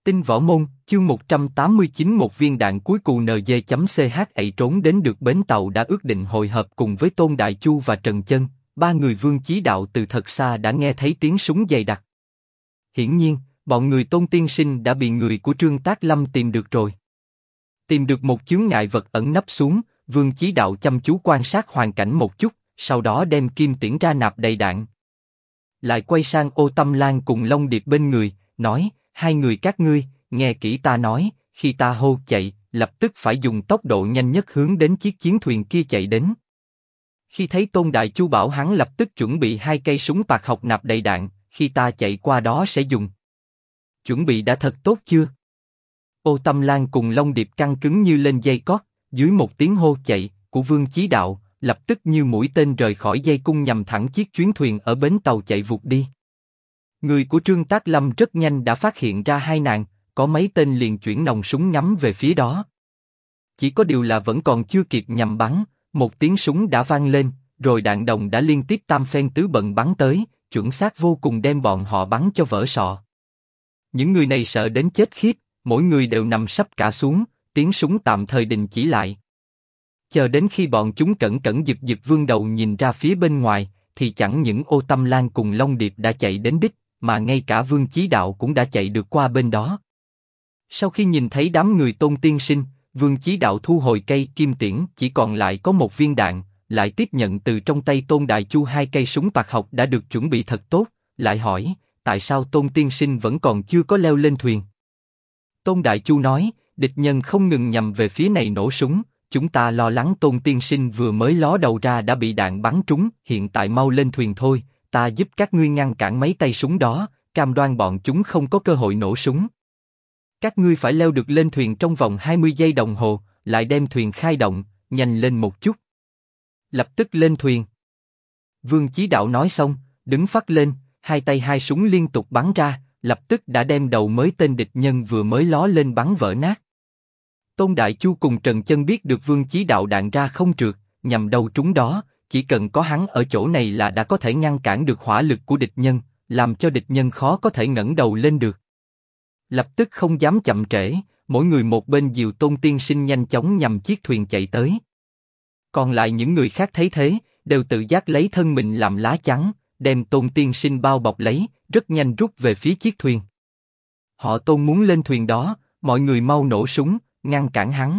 Tinh võ môn, chương 189. Một viên đạn cuối cùng NG.ch ậy trốn đến được bến tàu đã ước định hội hợp cùng với Tôn Đại Chu và Trần Chân, ba người Vương Chí Đạo từ thật xa đã nghe thấy tiếng súng dày đặc. Hiển nhiên, bọn người Tôn Tiên Sinh đã bị người của Trương Tác Lâm tìm được rồi. Tìm được một chướng ngại vật ẩn nấp xuống, Vương Chí Đạo chăm chú quan sát hoàn cảnh một chút, sau đó đem kim tiễn ra nạp đầy đạn. Lại quay sang Ô Tâm Lan cùng Long Điệp bên người, nói: hai người các ngươi, nghe kỹ ta nói, khi ta hô chạy, lập tức phải dùng tốc độ nhanh nhất hướng đến chiếc chiến thuyền kia chạy đến. Khi thấy Tôn Đại Chu bảo hắn lập tức chuẩn bị 2 cây súng bạc học nạp đầy đạn, khi ta chạy qua đó sẽ dùng. Chuẩn bị đã thật tốt chưa? Ô Tâm Lan cùng Long Điệp căng cứng như lên dây cót, dưới một tiếng hô chạy của Vương Chí Đạo, lập tức như mũi tên rời khỏi dây cung nhằm thẳng chiếc chuyến thuyền ở bến tàu chạy vụt đi. Người của Trương Tác Lâm rất nhanh đã phát hiện ra hai nàng, có mấy tên liền chuyển nòng súng ngắm về phía đó. Chỉ có điều là vẫn còn chưa kịp nhằm bắn, một tiếng súng đã vang lên, rồi đạn đồng đã liên tiếp tam phen tứ bận bắn tới, chuẩn xác vô cùng đem bọn họ bắn cho vỡ sọ. Những người này sợ đến chết khiếp, mỗi người đều nằm sấp cả xuống, tiếng súng tạm thời đình chỉ lại. Chờ đến khi bọn chúng cẩn cẩn giật giật vươn đầu nhìn ra phía bên ngoài, thì chẳng những Ô Tâm Lan cùng Long Điệp đã chạy đến đích, mà ngay cả Vương Chí Đạo cũng đã chạy được qua bên đó. Sau khi nhìn thấy đám người Tôn Tiên Sinh, Vương Chí Đạo thu hồi cây kim tiễn, chỉ còn lại có một viên đạn, lại tiếp nhận từ trong tay Tôn Đại Chu 2 cây súng bạc học đã được chuẩn bị thật tốt, lại hỏi: tại sao Tôn Tiên Sinh vẫn còn chưa có leo lên thuyền? Tôn Đại Chu nói: địch nhân không ngừng nhằm về phía này nổ súng, chúng ta lo lắng Tôn Tiên Sinh vừa mới ló đầu ra đã bị đạn bắn trúng, hiện tại mau lên thuyền thôi, ta giúp các ngươi ngăn cản mấy tay súng đó, cam đoan bọn chúng không có cơ hội nổ súng. Các ngươi phải leo được lên thuyền trong vòng 20 giây đồng hồ, lại đem thuyền khai động, nhanh lên một chút. Lập tức lên thuyền. Vương Chí Đạo nói xong, đứng phắt lên, hai tay hai súng liên tục bắn ra, lập tức đã đem đầu mới tên địch nhân vừa mới ló lên bắn vỡ nát. Tôn Đại Chu cùng Trần Chân biết được Vương Chí Đạo đạn ra không trượt, nhằm đâu trúng đó, chỉ cần có hắn ở chỗ này là đã có thể ngăn cản được hỏa lực của địch nhân, làm cho địch nhân khó có thể ngẩng đầu lên được. Lập tức không dám chậm trễ, mỗi người một bên dìu Tôn Tiên Sinh nhanh chóng nhằm chiếc thuyền chạy tới. Còn lại những người khác thấy thế, đều tự giác lấy thân mình làm lá chắn, đem Tôn Tiên Sinh bao bọc lấy, rất nhanh rút về phía chiếc thuyền. Họ Tôn muốn lên thuyền đó, mọi người mau nổ súng, ngăn cản hắn.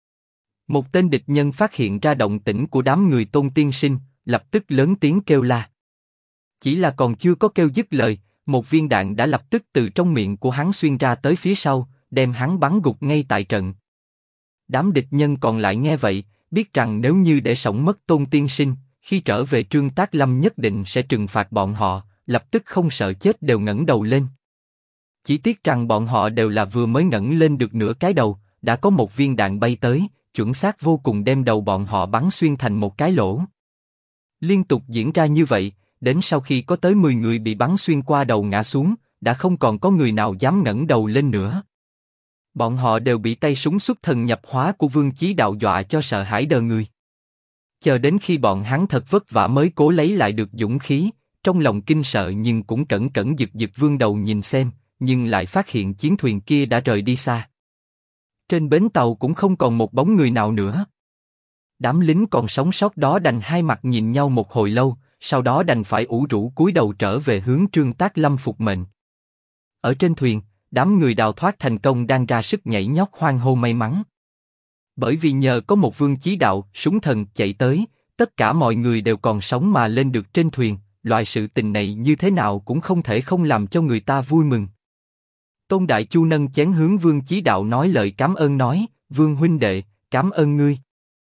Một tên địch nhân phát hiện ra động tĩnh của đám người Tôn Tiên Sinh, lập tức lớn tiếng kêu la. Chỉ là còn chưa có kêu dứt lời, một viên đạn đã lập tức từ trong miệng của hắn xuyên ra tới phía sau, đem hắn bắn gục ngay tại trận. Đám địch nhân còn lại nghe vậy, biết rằng nếu như để sống mất Tôn Tiên Sinh, khi trở về Trương Tác Lâm nhất định sẽ trừng phạt bọn họ, lập tức không sợ chết đều ngẩng đầu lên. Chỉ tiếc rằng bọn họ đều là vừa mới ngẩng lên được nửa cái đầu, đã có một viên đạn bay tới, chuẩn xác vô cùng đem đầu bọn họ bắn xuyên thành một cái lỗ. Liên tục diễn ra như vậy, đến sau khi có tới 10 người bị bắn xuyên qua đầu ngã xuống, đã không còn có người nào dám ngẩng đầu lên nữa. Bọn họ đều bị tay súng xuất thần nhập hóa của Vương Chí Đạo dọa cho sợ hãi đờ người. Chờ đến khi bọn hắn thật vất vả mới cố lấy lại được dũng khí, trong lòng kinh sợ nhưng cũng cẩn cẩn giật giật vươn đầu nhìn xem, nhưng lại phát hiện chiến thuyền kia đã rời đi xa. Trên bến tàu cũng không còn một bóng người nào nữa. Đám lính còn sống sót đó đành hai mặt nhìn nhau một hồi lâu, sau đó đành phải ủ rũ cúi đầu trở về hướng Trương Tác Lâm phục mệnh. Ở trên thuyền, đám người đào thoát thành công đang ra sức nhảy nhót hoan hô may mắn. Bởi vì nhờ có một Vương Chí Đạo, súng thần chạy tới, tất cả mọi người đều còn sống mà lên được trên thuyền, loại sự tình này như thế nào cũng không thể không làm cho người ta vui mừng. Tôn Đại Chu nâng chén hướng Vương Chí Đạo nói lời cảm ơn nói: Vương huynh đệ, cảm ơn ngươi.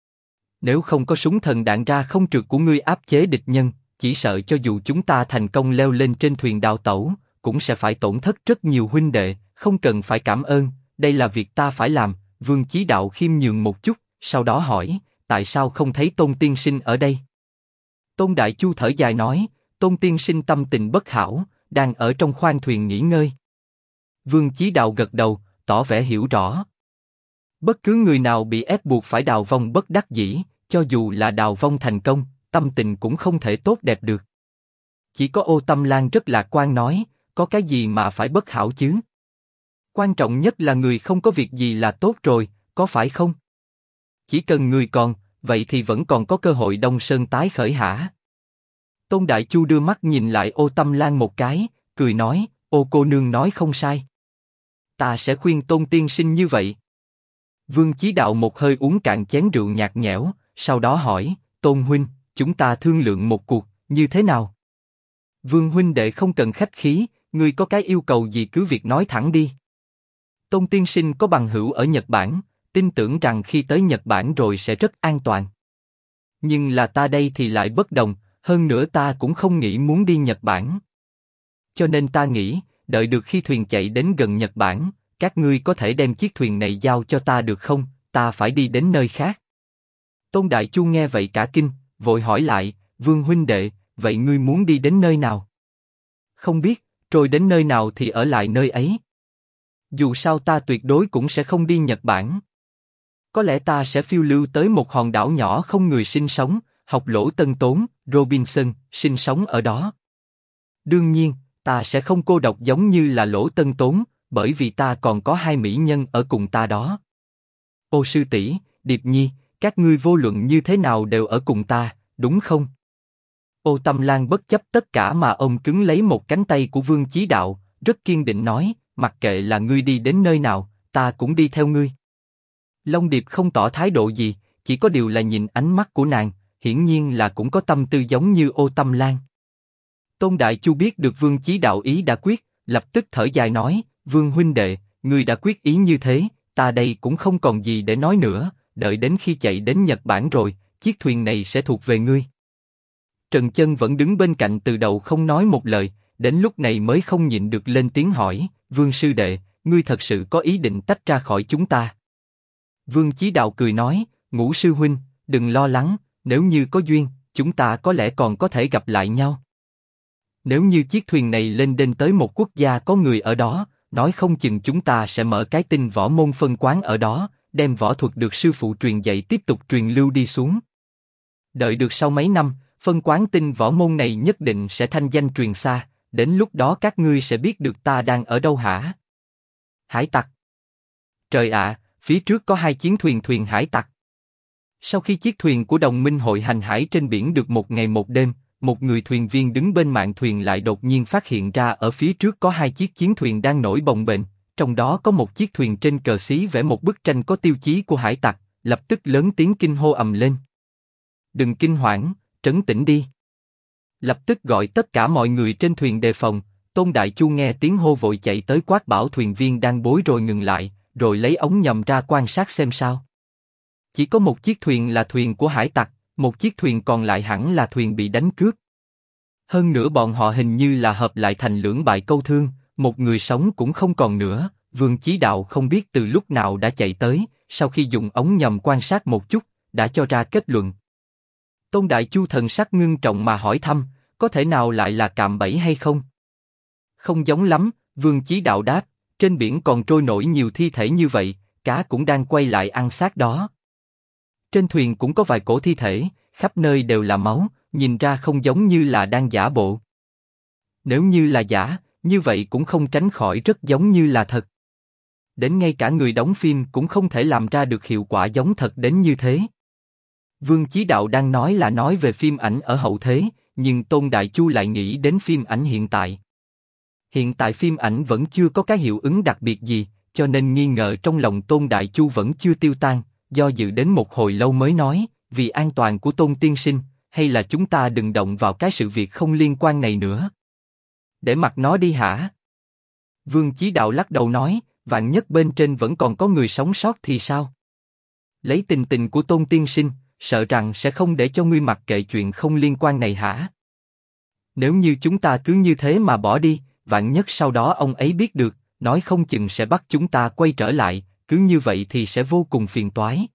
Nếu không có súng thần đạn ra không trượt của ngươi áp chế địch nhân, chỉ sợ cho dù chúng ta thành công leo lên trên thuyền đào tẩu, cũng sẽ phải tổn thất rất nhiều huynh đệ, không cần phải cảm ơn, đây là việc ta phải làm. Vương Chí Đạo khiêm nhường một chút, sau đó hỏi: tại sao không thấy Tôn Tiên Sinh ở đây? Tôn Đại Chu thở dài nói: Tôn Tiên Sinh tâm tình bất hảo, đang ở trong khoang thuyền nghỉ ngơi. Vương Chí Đạo gật đầu, tỏ vẻ hiểu rõ. Bất cứ người nào bị ép buộc phải đào vong bất đắc dĩ, cho dù là đào vong thành công, tâm tình cũng không thể tốt đẹp được. Chỉ có Ô Tâm Lan rất lạc quan nói: có cái gì mà phải bất hảo chứ? Quan trọng nhất là người không có việc gì là tốt rồi, có phải không? Chỉ cần người còn, vậy thì vẫn còn có cơ hội Đông Sơn tái khởi hả? Tôn Đại Chu đưa mắt nhìn lại Ô Tâm Lan một cái, cười nói, Ô cô nương nói không sai. Ta sẽ khuyên Tôn tiên sinh như vậy. Vương Chí Đạo một hơi uống cạn chén rượu nhạt nhẽo, sau đó hỏi, Tôn huynh, chúng ta thương lượng một cuộc, như thế nào? Vương huynh đệ không cần khách khí, ngươi có cái yêu cầu gì cứ việc nói thẳng đi. Tôn tiên sinh có bằng hữu ở Nhật Bản, tin tưởng rằng khi tới Nhật Bản rồi sẽ rất an toàn. Nhưng là ta đây thì lại bất đồng, hơn nữa ta cũng không nghĩ muốn đi Nhật Bản. Cho nên ta nghĩ, đợi được khi thuyền chạy đến gần Nhật Bản, các ngươi có thể đem chiếc thuyền này giao cho ta được không? Ta phải đi đến nơi khác. Tôn Đại Chu nghe vậy cả kinh, vội hỏi lại, Vương huynh đệ, vậy ngươi muốn đi đến nơi nào? Không biết, rồi đến nơi nào thì ở lại nơi ấy. Dù sao ta tuyệt đối cũng sẽ không đi Nhật Bản. Có lẽ ta sẽ phiêu lưu tới một hòn đảo nhỏ không người sinh sống, học Lỗ Tân Tốn, Robinson, sinh sống ở đó. Đương nhiên, ta sẽ không cô độc giống như là Lỗ Tân Tốn, bởi vì ta còn có hai mỹ nhân ở cùng ta đó. Ô sư tỷ, Điệp Nhi, các ngươi vô luận như thế nào đều ở cùng ta, đúng không? Ô Tâm Lan bất chấp tất cả mà ôm cứng lấy một cánh tay của Vương Chí Đạo, rất kiên định nói, mặc kệ là ngươi đi đến nơi nào, ta cũng đi theo ngươi. Long Điệp không tỏ thái độ gì, chỉ có điều là nhìn ánh mắt của nàng, hiển nhiên là cũng có tâm tư giống như Ô Tâm Lan. Tôn Đại Chu biết được Vương Chí Đạo ý đã quyết, lập tức thở dài nói, Vương huynh đệ, ngươi đã quyết ý như thế, ta đây cũng không còn gì để nói nữa, đợi đến khi chạy đến Nhật Bản rồi, chiếc thuyền này sẽ thuộc về ngươi. Trần Chân vẫn đứng bên cạnh từ đầu không nói một lời, đến lúc này mới không nhịn được lên tiếng hỏi, Vương sư đệ, ngươi thật sự có ý định tách ra khỏi chúng ta? Vương Chí Đạo cười nói, Ngũ sư huynh, đừng lo lắng, nếu như có duyên, chúng ta có lẽ còn có thể gặp lại nhau. Nếu như chiếc thuyền này lên đên tới một quốc gia có người ở đó, nói không chừng chúng ta sẽ mở cái tinh võ môn phân quán ở đó, đem võ thuật được sư phụ truyền dạy tiếp tục truyền lưu đi xuống. Đợi được sau mấy năm, phân quán tinh võ môn này nhất định sẽ thanh danh truyền xa, đến lúc đó các ngươi sẽ biết được ta đang ở đâu hả? Hải tặc. Trời ạ, phía trước có hai chiến thuyền hải tặc. Sau khi chiếc thuyền của đồng minh hội hành hải trên biển được một ngày một đêm, một người thuyền viên đứng bên mạn thuyền lại đột nhiên phát hiện ra ở phía trước có hai chiếc chiến thuyền đang nổi bồng bềnh, trong đó có một chiếc thuyền trên cờ xí vẽ một bức tranh có tiêu chí của hải tặc, lập tức lớn tiếng kinh hô ầm lên. Đừng kinh hoảng, trấn tĩnh đi. Lập tức gọi tất cả mọi người trên thuyền đề phòng. Tôn Đại Chu nghe tiếng hô vội chạy tới quát bảo thuyền viên đang bối rối ngừng lại, rồi lấy ống nhòm ra quan sát xem sao. Chỉ có một chiếc thuyền là thuyền của hải tặc, một chiếc thuyền còn lại hẳn là thuyền bị đánh cướp. Hơn nữa bọn họ hình như là hợp lại thành lưỡng bại câu thương, một người sống cũng không còn nữa. Vương Chí Đạo không biết từ lúc nào đã chạy tới, sau khi dùng ống nhòm quan sát một chút, đã cho ra kết luận. Tôn Đại Chu thần sắc ngưng trọng mà hỏi thăm, có thể nào lại là cạm bẫy hay không? Không giống lắm, Vương Chí Đạo đáp, trên biển còn trôi nổi nhiều thi thể như vậy, cá cũng đang quay lại ăn xác đó. Trên thuyền cũng có vài cổ thi thể, khắp nơi đều là máu, nhìn ra không giống như là đang giả bộ. Nếu như là giả, như vậy cũng không tránh khỏi rất giống như là thật. Đến ngay cả người đóng phim cũng không thể làm ra được hiệu quả giống thật đến như thế. Vương Chí Đạo đang nói là nói về phim ảnh ở hậu thế, nhưng Tôn Đại Chu lại nghĩ đến phim ảnh hiện tại. Hiện tại phim ảnh vẫn chưa có cái hiệu ứng đặc biệt gì, cho nên nghi ngờ trong lòng Tôn Đại Chu vẫn chưa tiêu tan, do dự đến một hồi lâu mới nói, vì an toàn của Tôn tiên sinh, hay là chúng ta đừng động vào cái sự việc không liên quan này nữa. Để mặc nó đi hả? Vương Chí Đạo lắc đầu nói, vạn nhất bên trên vẫn còn có người sống sót thì sao? Lấy tình tình của Tôn tiên sinh, sợ rằng sẽ không để cho ngươi mặc kệ chuyện không liên quan này hả? Nếu như chúng ta cứ như thế mà bỏ đi, vạn nhất sau đó ông ấy biết được, nói không chừng sẽ bắt chúng ta quay trở lại, cứ như vậy thì sẽ vô cùng phiền toái.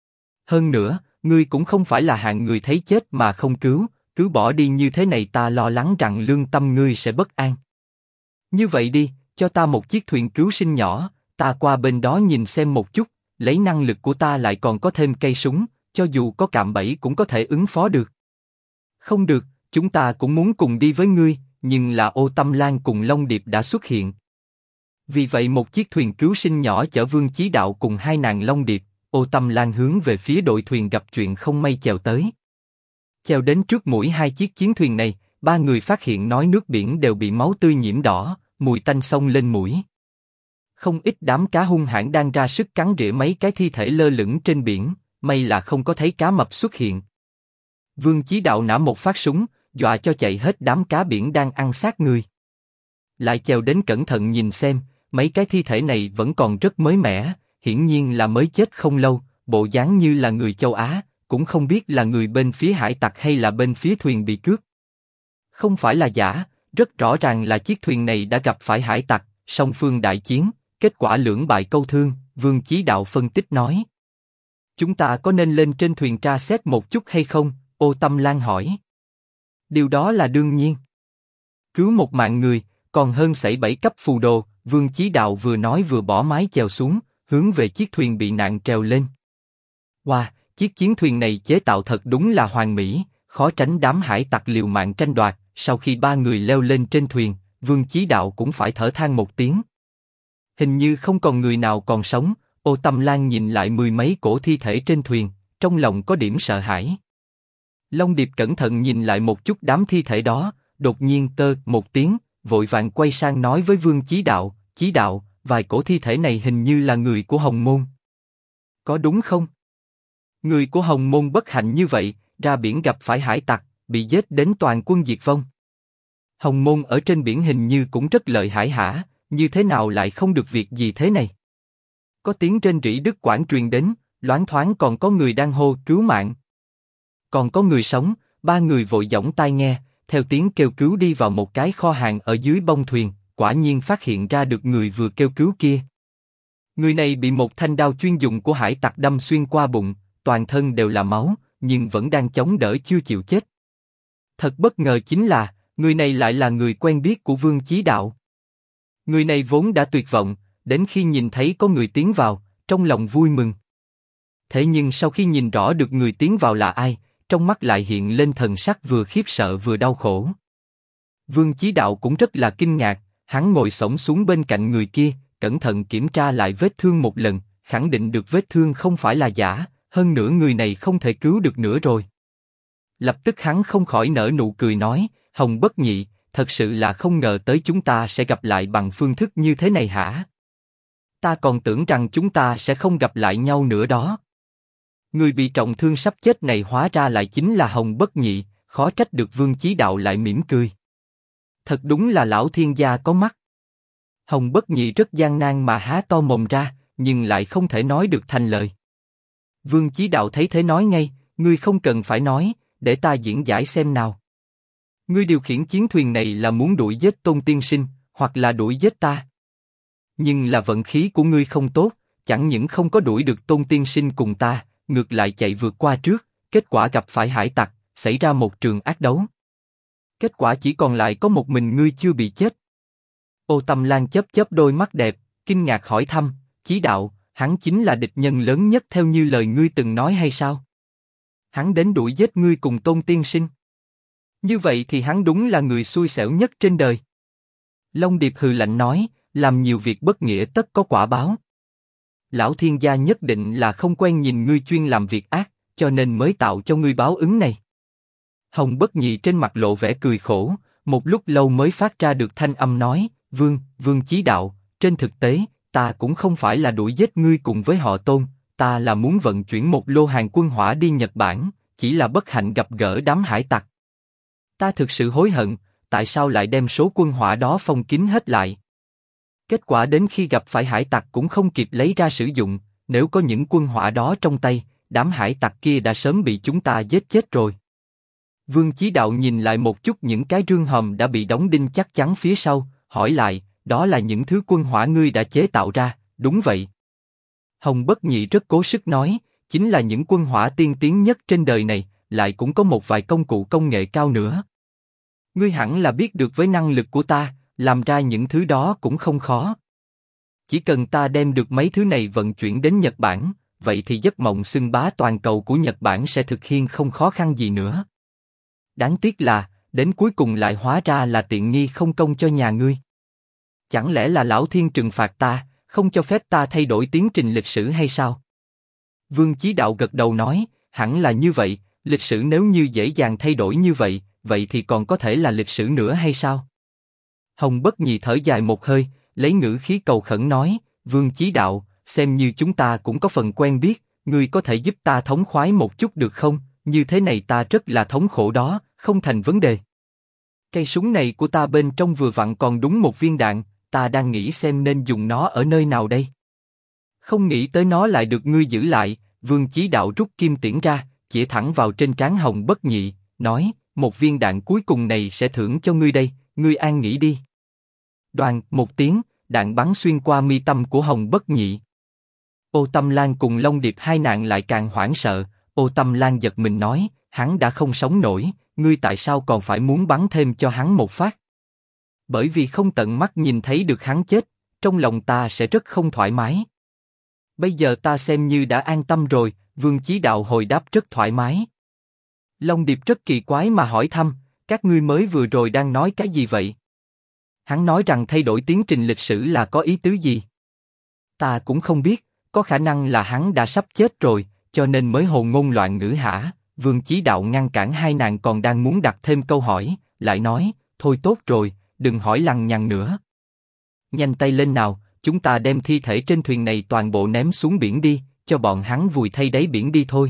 Hơn nữa, ngươi cũng không phải là hạng người thấy chết mà không cứu, cứ bỏ đi như thế này ta lo lắng rằng lương tâm ngươi sẽ bất an. Như vậy đi, cho ta một chiếc thuyền cứu sinh nhỏ, ta qua bên đó nhìn xem một chút, lấy năng lực của ta lại còn có thêm cây súng, cho dù có cạm bẫy cũng có thể ứng phó được. Không được, chúng ta cũng muốn cùng đi với ngươi, nhưng là Ô Tâm Lan cùng Long Điệp đã xuất hiện. Vì vậy một chiếc thuyền cứu sinh nhỏ chở Vương Chí Đạo cùng hai nàng Long Điệp, Ô Tâm Lan hướng về phía đội thuyền gặp chuyện không may chèo tới. Chèo đến trước mũi hai chiếc chiến thuyền này, ba người phát hiện nói nước biển đều bị máu tươi nhiễm đỏ, mùi tanh xông lên mũi. Không ít đám cá hung hãn đang ra sức cắn rỉa mấy cái thi thể lơ lửng trên biển, may là không có thấy cá mập xuất hiện. Vương Chí Đạo nã một phát súng, dọa cho chạy hết đám cá biển đang ăn xác người. Lại chèo đến cẩn thận nhìn xem, mấy cái thi thể này vẫn còn rất mới mẻ, hiển nhiên là mới chết không lâu, bộ dáng như là người châu Á, cũng không biết là người bên phía hải tặc hay là bên phía thuyền bị cướp. Không phải là giả, rất rõ ràng là chiếc thuyền này đã gặp phải hải tặc, song phương đại chiến, kết quả lưỡng bại câu thương, Vương Chí Đạo phân tích nói. Chúng ta có nên lên trên thuyền tra xét một chút hay không? Ô Tâm Lan hỏi. Điều đó là đương nhiên. Cứu một mạng người, còn hơn sảy 7 cấp phù đồ, Vương Chí Đạo vừa nói vừa bỏ mái chèo xuống, hướng về chiếc thuyền bị nạn trèo lên. Wow, chiếc chiến thuyền này chế tạo thật đúng là hoàn mỹ, khó tránh đám hải tặc liều mạng tranh đoạt. Sau khi ba người leo lên trên thuyền, Vương Chí Đạo cũng phải thở than một tiếng. Hình như không còn người nào còn sống. Ô Tâm Lan nhìn lại mười mấy cổ thi thể trên thuyền, trong lòng có điểm sợ hãi. Long Điệp cẩn thận nhìn lại một chút đám thi thể đó, đột nhiên tơ một tiếng, vội vàng quay sang nói với Vương Chí Đạo, Chí Đạo, vài cổ thi thể này hình như là người của Hồng Môn. Có đúng không? Người của Hồng Môn bất hạnh như vậy, ra biển gặp phải hải tặc, bị giết đến toàn quân diệt vong. Hồng Môn ở trên biển hình như cũng rất lợi hại hả, như thế nào lại không được việc gì thế này? Có tiếng rên rỉ đứt quãng truyền đến, loáng thoáng còn có người đang hô cứu mạng. Còn có người sống, ba người vội giỏng tai nghe, theo tiếng kêu cứu đi vào một cái kho hàng ở dưới bông thuyền, quả nhiên phát hiện ra được người vừa kêu cứu kia. Người này bị một thanh đao chuyên dụng của hải tặc đâm xuyên qua bụng, toàn thân đều là máu, nhưng vẫn đang chống đỡ chưa chịu chết. Thật bất ngờ chính là, người này lại là người quen biết của Vương Chí Đạo. Người này vốn đã tuyệt vọng, đến khi nhìn thấy có người tiến vào, trong lòng vui mừng. Thế nhưng sau khi nhìn rõ được người tiến vào là ai, trong mắt lại hiện lên thần sắc vừa khiếp sợ vừa đau khổ. Vương Chí Đạo cũng rất là kinh ngạc, hắn ngồi xổm xuống bên cạnh người kia, cẩn thận kiểm tra lại vết thương một lần, khẳng định được vết thương không phải là giả, hơn nữa người này không thể cứu được nữa rồi. Lập tức hắn không khỏi nở nụ cười nói, Hồng Bất Nhị, thật sự là không ngờ tới chúng ta sẽ gặp lại bằng phương thức như thế này hả? Ta còn tưởng rằng chúng ta sẽ không gặp lại nhau nữa đó. Người bị trọng thương sắp chết này hóa ra lại chính là Hồng Bất Nhị, khó trách được Vương Chí Đạo lại mỉm cười. Thật đúng là lão thiên gia có mắt. Hồng Bất Nhị rất gian nan mà há to mồm ra, nhưng lại không thể nói được thành lời. Vương Chí Đạo thấy thế nói ngay, ngươi không cần phải nói, để ta diễn giải xem nào. Ngươi điều khiển chiến thuyền này là muốn đuổi giết Tôn Tiên Sinh, hoặc là đuổi giết ta. Nhưng là vận khí của ngươi không tốt, chẳng những không có đuổi được Tôn Tiên Sinh cùng ta, ngược lại chạy vượt qua trước, kết quả gặp phải hải tặc, xảy ra một trường ác đấu. Kết quả chỉ còn lại có một mình ngươi chưa bị chết. Ô Tâm Lan chớp chớp đôi mắt đẹp, kinh ngạc hỏi thăm, Chí Đạo, hắn chính là địch nhân lớn nhất theo như lời ngươi từng nói hay sao? Hắn đến đuổi giết ngươi cùng Tôn Tiên Sinh. Như vậy thì hắn đúng là người xui xẻo nhất trên đời. Long Điệp hừ lạnh nói, làm nhiều việc bất nghĩa tất có quả báo. Lão thiên gia nhất định là không quen nhìn ngươi chuyên làm việc ác, cho nên mới tạo cho ngươi báo ứng này. Hồng Bất Nhị trên mặt lộ vẻ cười khổ, một lúc lâu mới phát ra được thanh âm nói, Vương Chí Đạo, trên thực tế, ta cũng không phải là đuổi giết ngươi cùng với họ Tôn, ta là muốn vận chuyển một lô hàng quân hỏa đi Nhật Bản, chỉ là bất hạnh gặp gỡ đám hải tặc. Ta thực sự hối hận, tại sao lại đem số quân hỏa đó phong kín hết lại. Kết quả đến khi gặp phải hải tặc cũng không kịp lấy ra sử dụng, nếu có những quân hỏa đó trong tay, đám hải tặc kia đã sớm bị chúng ta giết chết rồi. Vương Chí Đạo nhìn lại một chút những cái rương hòm đã bị đóng đinh chắc chắn phía sau, hỏi lại, đó là những thứ quân hỏa ngươi đã chế tạo ra, đúng vậy. Hồng Bất Nhị rất cố sức nói, chính là những quân hỏa tiên tiến nhất trên đời này, lại cũng có một vài công cụ công nghệ cao nữa. Ngươi hẳn là biết được với năng lực của ta, làm ra những thứ đó cũng không khó. Chỉ cần ta đem được mấy thứ này vận chuyển đến Nhật Bản, vậy thì giấc mộng xưng bá toàn cầu của Nhật Bản sẽ thực hiện không khó khăn gì nữa. Đáng tiếc là, đến cuối cùng lại hóa ra là tiện nghi không công cho nhà ngươi. Chẳng lẽ là Lão Thiên trừng phạt ta, không cho phép ta thay đổi tiến trình lịch sử hay sao? Vương Chí Đạo gật đầu nói, hẳn là như vậy, lịch sử nếu như dễ dàng thay đổi như vậy, vậy thì còn có thể là lịch sử nữa hay sao? Hồng Bất Nhị thở dài một hơi, lấy ngữ khí cầu khẩn nói, Vương Chí Đạo, xem như chúng ta cũng có phần quen biết, ngươi có thể giúp ta thống khoái một chút được không? Như thế này ta rất là thống khổ đó, không thành vấn đề. Cây súng này của ta bên trong vừa vặn còn đúng một viên đạn, ta đang nghĩ xem nên dùng nó ở nơi nào đây. Không nghĩ tới nó lại được ngươi giữ lại. Vương Chí Đạo rút kim tiễn ra, chĩa thẳng vào trên trán Hồng Bất Nhị, nói, một viên đạn cuối cùng này sẽ thưởng cho ngươi đây, ngươi an nghỉ đi. Đoàn, một tiếng, đạn bắn xuyên qua mi tâm của Hồng Bất Nhị. Ô Tâm Lan cùng Long Điệp hai nạn lại càng hoảng sợ. Ô Tâm Lan giật mình nói, hắn đã không sống nổi, ngươi tại sao còn phải muốn bắn thêm cho hắn một phát? Bởi vì không tận mắt nhìn thấy được hắn chết, trong lòng ta sẽ rất không thoải mái. Bây giờ ta xem như đã an tâm rồi. Vương Chí Đạo hồi đáp rất thoải mái. Long Điệp rất kỳ quái mà hỏi thăm, các ngươi mới vừa rồi đang nói cái gì vậy? Hắn nói rằng thay đổi tiến trình lịch sử là có ý tứ gì? Ta cũng không biết, có khả năng là hắn đã sắp chết rồi, cho nên mới hồ ngôn loạn ngữ hả? Vương Chí Đạo ngăn cản hai nàng còn đang muốn đặt thêm câu hỏi, lại nói, thôi tốt rồi, đừng hỏi lằng nhằng nữa. Nhanh tay lên nào, chúng ta đem thi thể trên thuyền này toàn bộ ném xuống biển đi, cho bọn hắn vùi thay đáy biển đi thôi.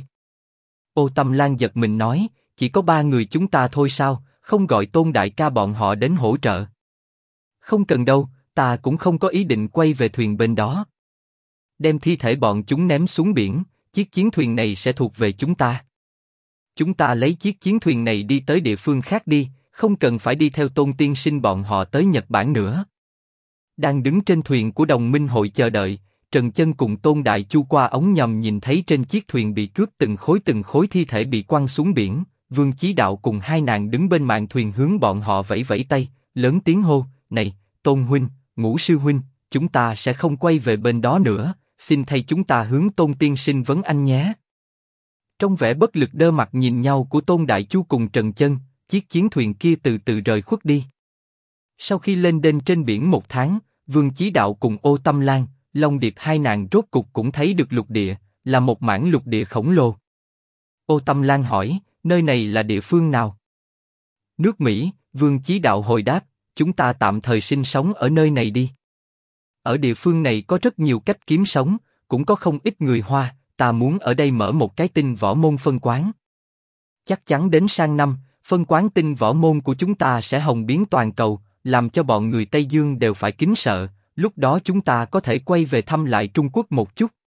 Ô Tâm Lan giật mình nói, chỉ có 3 người chúng ta thôi sao, không gọi Tôn đại ca bọn họ đến hỗ trợ? Không cần đâu, ta cũng không có ý định quay về thuyền bên đó. Đem thi thể bọn chúng ném xuống biển, chiếc chiến thuyền này sẽ thuộc về chúng ta. Chúng ta lấy chiếc chiến thuyền này đi tới địa phương khác đi, không cần phải đi theo Tôn tiên sinh bọn họ tới Nhật Bản nữa. Đang đứng trên thuyền của đồng minh hội chờ đợi, Trần Chân cùng Tôn Đại Chu qua ống nhòm nhìn thấy trên chiếc thuyền bị cướp từng khối thi thể bị quăng xuống biển. Vương Chí Đạo cùng hai nàng đứng bên mạn thuyền hướng bọn họ vẫy vẫy tay, lớn tiếng hô, này, Tôn huynh, Ngũ sư huynh, chúng ta sẽ không quay về bên đó nữa, xin thay chúng ta hướng Tôn tiên sinh vấn anh nhé. Trong vẻ bất lực đơ mặt nhìn nhau của Tôn Đại Chu cùng Trần Chân, chiếc chiến thuyền kia từ từ rời khuất đi. Sau khi lên đên trên biển 1 tháng, Vương Chí Đạo cùng Ô Tâm Lan, Long Điệp hai nàng rốt cục cũng thấy được lục địa, là một mảng lục địa khổng lồ. Ô Tâm Lan hỏi, nơi này là địa phương nào? Nước Mỹ. Vương Chí Đạo hồi đáp, chúng ta tạm thời sinh sống ở nơi này đi. Ở địa phương này có rất nhiều cách kiếm sống, cũng có không ít người Hoa, ta muốn ở đây mở một cái tinh võ môn phân quán. Chắc chắn đến sang năm, phân quán tinh võ môn của chúng ta sẽ hồng biến toàn cầu, làm cho bọn người Tây Dương đều phải kính sợ, lúc đó chúng ta có thể quay về thăm lại Trung Quốc một chút.